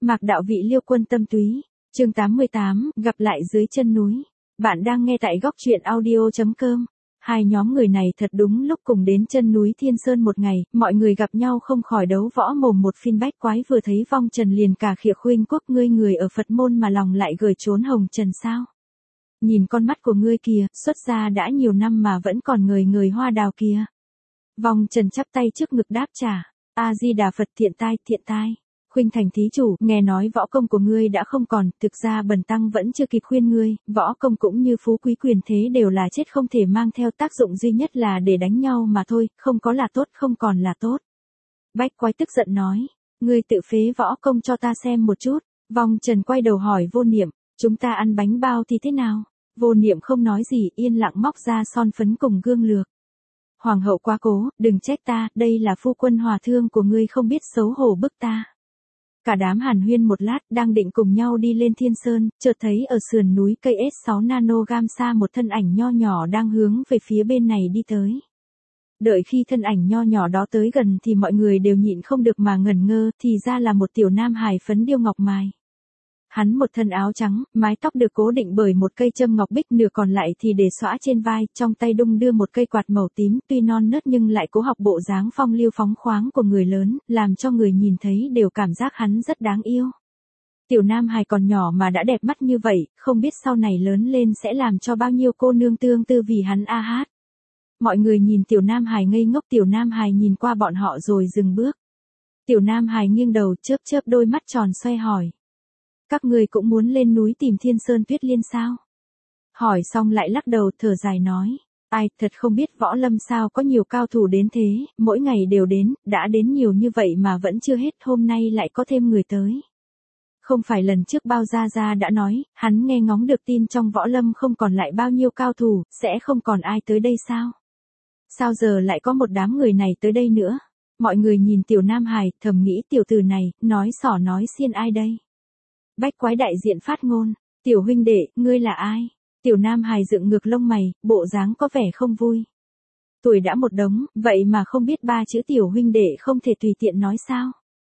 Mạc đạo vị Liêu Quân tâm túy. Chương 88, gặp lại dưới chân núi. Bạn đang nghe tại góc truyện audio.com. Hai nhóm người này thật đúng lúc cùng đến chân núi Thiên Sơn một ngày, mọi người gặp nhau không khỏi đấu võ mồm một phiên. Bách Quái vừa thấy vong trần liền cả khịa khuynh quốc, ngươi người ở Phật môn mà lòng lại gửi trốn hồng trần sao? Nhìn con mắt của ngươi kìa, xuất gia đã nhiều năm mà vẫn còn ngời ngời hoa đào kìa. Vong trần chắp tay trước ngực đáp trả, A Di Đà Phật, thiện tai. Khuynh thành thí chủ, nghe nói võ công của ngươi đã không còn, thực ra bần tăng vẫn chưa kịp khuyên ngươi, võ công cũng như phú quý quyền thế đều là chết không thể mang theo, tác dụng duy nhất là để đánh nhau mà thôi, không có là tốt, không còn là tốt. Bách Quái tức giận nói, ngươi tự phế võ công cho ta xem một chút. Vong trần quay đầu hỏi Vô Niệm, chúng ta ăn bánh bao thì thế nào? Vô Niệm không nói gì, yên lặng móc ra son phấn cùng gương lược. Hoàng hậu quá cố, đừng trách ta, đây là phu quân hòa thương của ngươi không biết xấu hổ bức ta. Cả đám hàn huyên một lát, đang định cùng nhau đi lên Thiên Sơn, chợt thấy ở sườn núi cây S6 nanogram xa một thân ảnh nho nhỏ đang hướng về phía bên này đi tới. Đợi khi thân ảnh nho nhỏ đó tới gần thì mọi người đều nhịn không được mà ngẩn ngơ, thì ra là một tiểu nam hài phấn điêu ngọc mài. Hắn một thân áo trắng, mái tóc được cố định bởi một cây châm ngọc bích, nửa còn lại thì để xõa trên vai, trong tay đung đưa một cây quạt màu tím, tuy non nớt nhưng lại cố học bộ dáng phong lưu phóng khoáng của người lớn, làm cho người nhìn thấy đều cảm giác hắn rất đáng yêu. Tiểu nam hài còn nhỏ mà đã đẹp mắt như vậy, không biết sau này lớn lên sẽ làm cho bao nhiêu cô nương tương tư vì hắn a hát. Mọi người nhìn tiểu nam hài ngây ngốc, tiểu nam hài nhìn qua bọn họ rồi dừng bước. Tiểu nam hài nghiêng đầu chớp đôi mắt tròn xoay hỏi. Các ngươi cũng muốn lên núi tìm Thiên Sơn Tuyết Liên sao? Hỏi xong lại lắc đầu thở dài nói. Ai, thật không biết võ lâm sao có nhiều cao thủ đến thế, mỗi ngày đều đến, đã đến nhiều như vậy mà vẫn chưa hết, hôm nay lại có thêm người tới. Không phải lần trước Bao Gia Gia đã nói, hắn nghe ngóng được tin trong võ lâm không còn lại bao nhiêu cao thủ, sẽ không còn ai tới đây sao? Sao giờ lại có một đám người này tới đây nữa? Mọi người nhìn tiểu nam hài, thầm nghĩ tiểu tử này, nói xỏ nói xiên ai đây? Bách Quái đại diện phát ngôn, tiểu huynh đệ, ngươi là ai? Tiểu nam hài dựng ngược lông mày, bộ dáng có vẻ không vui. Tuổi đã một đống, vậy mà không biết ba chữ tiểu huynh đệ không thể tùy tiện nói sao?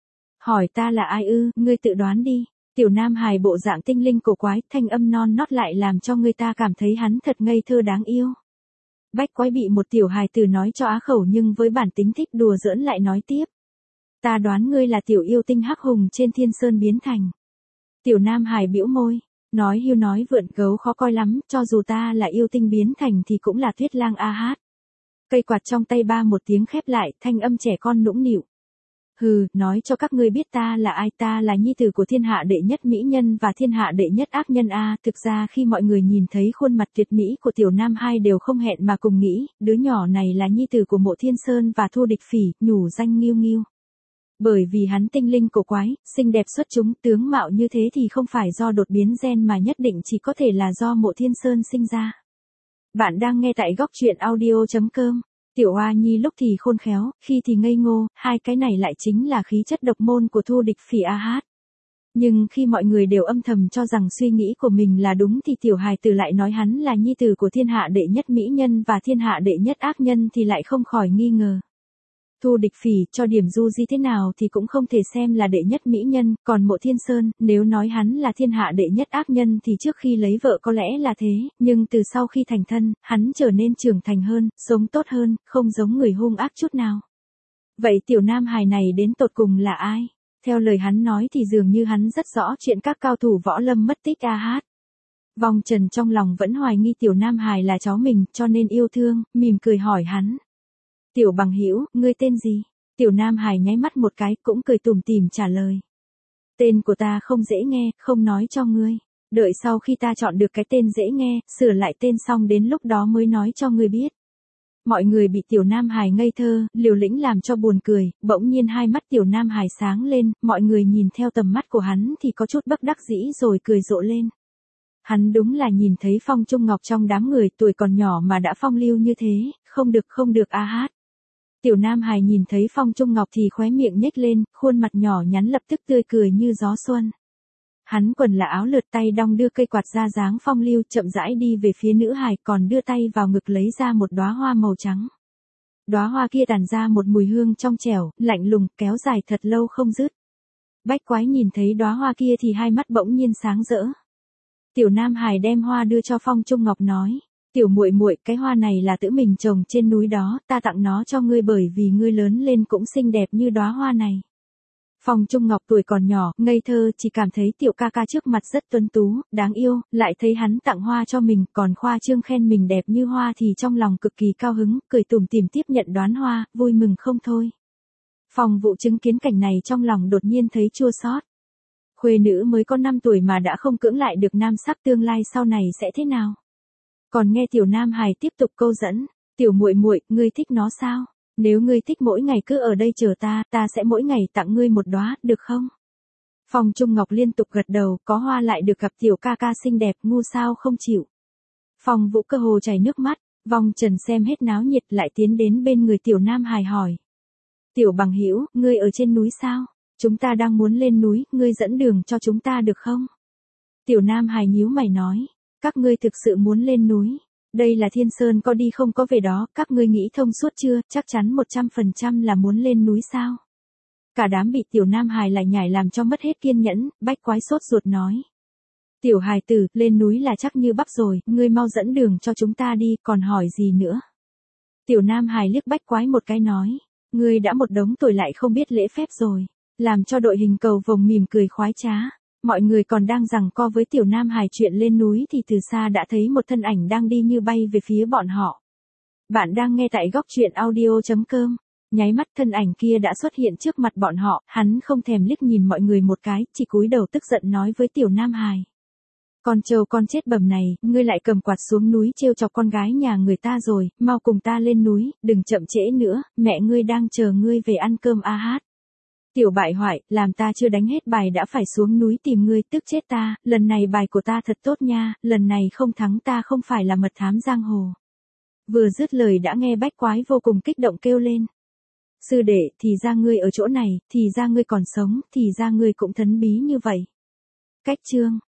Hỏi ta là ai ư, ngươi tự đoán đi. Tiểu nam hài bộ dạng tinh linh cổ quái, thanh âm non nót lại làm cho người ta cảm thấy hắn thật ngây thơ đáng yêu. Bách Quái bị một tiểu hài tử nói cho á khẩu nhưng với bản tính thích đùa giỡn lại nói tiếp. Ta đoán ngươi là tiểu yêu tinh hắc hùng trên Thiên Sơn biến thành. Tiểu nam hài bĩu môi, nói hưu nói vượn, gấu khó coi lắm, cho dù ta là yêu tinh biến thành thì cũng là Tuyết Lang a hát. Cây quạt trong tay ba một tiếng khép lại, thanh âm trẻ con nũng nịu. Hừ, nói cho các ngươi biết ta là ai, ta là nhi tử của thiên hạ đệ nhất mỹ nhân và thiên hạ đệ nhất ác nhân a. Thực ra khi mọi người nhìn thấy khuôn mặt tuyệt mỹ của tiểu nam hai đều không hẹn mà cùng nghĩ, đứa nhỏ này là nhi tử của Mộ Thiên Sơn và Thu Địch Phỉ, nhủ danh Nghiêu Nghiêu. Bởi vì hắn tinh linh cổ quái, xinh đẹp xuất chúng, tướng mạo như thế thì không phải do đột biến gen mà nhất định chỉ có thể là do Mộ Thiên Sơn sinh ra. Bạn đang nghe tại góc truyện audio.com. Tiểu Hoa Nhi lúc thì khôn khéo, khi thì ngây ngô, hai cái này lại chính là khí chất độc môn của Thu Địch Phỉ a hát. Nhưng khi mọi người đều âm thầm cho rằng suy nghĩ của mình là đúng thì tiểu hài tử lại nói hắn là nhi tử của thiên hạ đệ nhất mỹ nhân và thiên hạ đệ nhất ác nhân thì lại không khỏi nghi ngờ. Thu Địch Phỉ cho điểm du di thế nào thì cũng không thể xem là đệ nhất mỹ nhân, còn Mộ Thiên Sơn, nếu nói hắn là thiên hạ đệ nhất ác nhân thì trước khi lấy vợ có lẽ là thế, nhưng từ sau khi thành thân, hắn trở nên trưởng thành hơn, sống tốt hơn, không giống người hung ác chút nào. Vậy tiểu nam hài này đến tột cùng là ai? Theo lời hắn nói thì dường như hắn rất rõ chuyện các cao thủ võ lâm mất tích a hát. Vong Trần trong lòng vẫn hoài nghi tiểu nam hài là cháu mình, cho nên yêu thương, mỉm cười hỏi hắn. Tiểu bằng hữu, ngươi tên gì? Tiểu nam hài nháy mắt một cái, cũng cười tủm tỉm trả lời. Tên của ta không dễ nghe, không nói cho ngươi. Đợi sau khi ta chọn được cái tên dễ nghe, sửa lại tên xong đến lúc đó mới nói cho ngươi biết. Mọi người bị tiểu nam hài ngây thơ, liều lĩnh làm cho buồn cười, bỗng nhiên hai mắt tiểu nam hài sáng lên, mọi người nhìn theo tầm mắt của hắn thì có chút bất đắc dĩ rồi cười rộ lên. Hắn đúng là nhìn thấy Phong Trung Ngọc trong đám người tuổi còn nhỏ mà đã phong lưu như thế, không được a hát. Tiểu nam hài nhìn thấy Phong Trung Ngọc thì khóe miệng nhếch lên, khuôn mặt nhỏ nhắn lập tức tươi cười như gió xuân. Hắn quần là áo lượt tay đong đưa cây quạt ra dáng phong lưu chậm rãi đi về phía nữ hài còn đưa tay vào ngực lấy ra một đóa hoa màu trắng. Đóa hoa kia tản ra một mùi hương trong trẻo, lạnh lùng, kéo dài thật lâu không dứt. Bách Quái nhìn thấy đóa hoa kia thì hai mắt bỗng nhiên sáng rỡ. Tiểu Nam Hải đem hoa đưa cho Phong Trung Ngọc nói, tiểu muội muội, cái hoa này là tự mình trồng trên núi đó, ta tặng nó cho ngươi bởi vì ngươi lớn lên cũng xinh đẹp như đóa hoa này. Phong Trung Ngọc tuổi còn nhỏ, ngây thơ, chỉ cảm thấy tiểu ca ca trước mặt rất tuấn tú, đáng yêu, lại thấy hắn tặng hoa cho mình, còn khoa trương khen mình đẹp như hoa thì trong lòng cực kỳ cao hứng, cười tủm tỉm tiếp nhận đóa hoa, vui mừng không thôi. Phong Vũ chứng kiến cảnh này trong lòng đột nhiên thấy chua xót. Khuê nữ mới có 5 tuổi mà đã không cưỡng lại được nam sắc, tương lai sau này sẽ thế nào? Còn nghe tiểu Nam Hải tiếp tục câu dẫn, tiểu muội muội, ngươi thích nó sao? Nếu ngươi thích mỗi ngày cứ ở đây chờ ta, ta sẽ mỗi ngày tặng ngươi một đóa, được không? Phong Trung Ngọc liên tục gật đầu, có hoa lại được gặp tiểu ca ca xinh đẹp, ngu sao không chịu. Phong Vũ cơ hồ chảy nước mắt, vong trần xem hết náo nhiệt lại tiến đến bên người tiểu Nam Hải hỏi. Tiểu bằng hữu, ngươi ở trên núi sao? Chúng ta đang muốn lên núi, ngươi dẫn đường cho chúng ta được không? Tiểu Nam Hải nhíu mày nói, các ngươi thực sự muốn lên núi? Đây là Thiên Sơn có đi không có về đó, các ngươi nghĩ thông suốt chưa, chắc chắn 100% là muốn lên núi sao? Cả đám bị tiểu Nam Hải lại nhảy làm cho mất hết kiên nhẫn, Bách Quái sốt ruột nói. Tiểu hài tử, lên núi là chắc như bắp rồi, ngươi mau dẫn đường cho chúng ta đi, còn hỏi gì nữa? Tiểu Nam Hải liếc Bách Quái một cái nói, ngươi đã một đống tuổi lại không biết lễ phép rồi, làm cho đội hình cầu vồng mỉm cười khoái trá. Mọi người còn đang giằng co với tiểu Nam Hải chuyện lên núi thì từ xa đã thấy một thân ảnh đang đi như bay về phía bọn họ. Bạn đang nghe tại góc truyện audio.com. Nháy mắt thân ảnh kia đã xuất hiện trước mặt bọn họ, hắn không thèm liếc nhìn mọi người một cái, chỉ cúi đầu tức giận nói với tiểu Nam Hải. Con trâu con chết bầm này, ngươi lại cầm quạt xuống núi trêu chọc con gái nhà người ta rồi, mau cùng ta lên núi, đừng chậm trễ nữa, mẹ ngươi đang chờ ngươi về ăn cơm a hát. Tiểu bại hoại, làm ta chưa đánh hết bài đã phải xuống núi tìm ngươi, tức chết ta, lần này bài của ta thật tốt nha, lần này không thắng ta không phải là mật thám giang hồ. Vừa dứt lời đã nghe Bách Quái vô cùng kích động kêu lên. Sư đệ, thì ra ngươi ở chỗ này, thì ra ngươi còn sống, thì ra ngươi cũng thần bí như vậy. Cách chương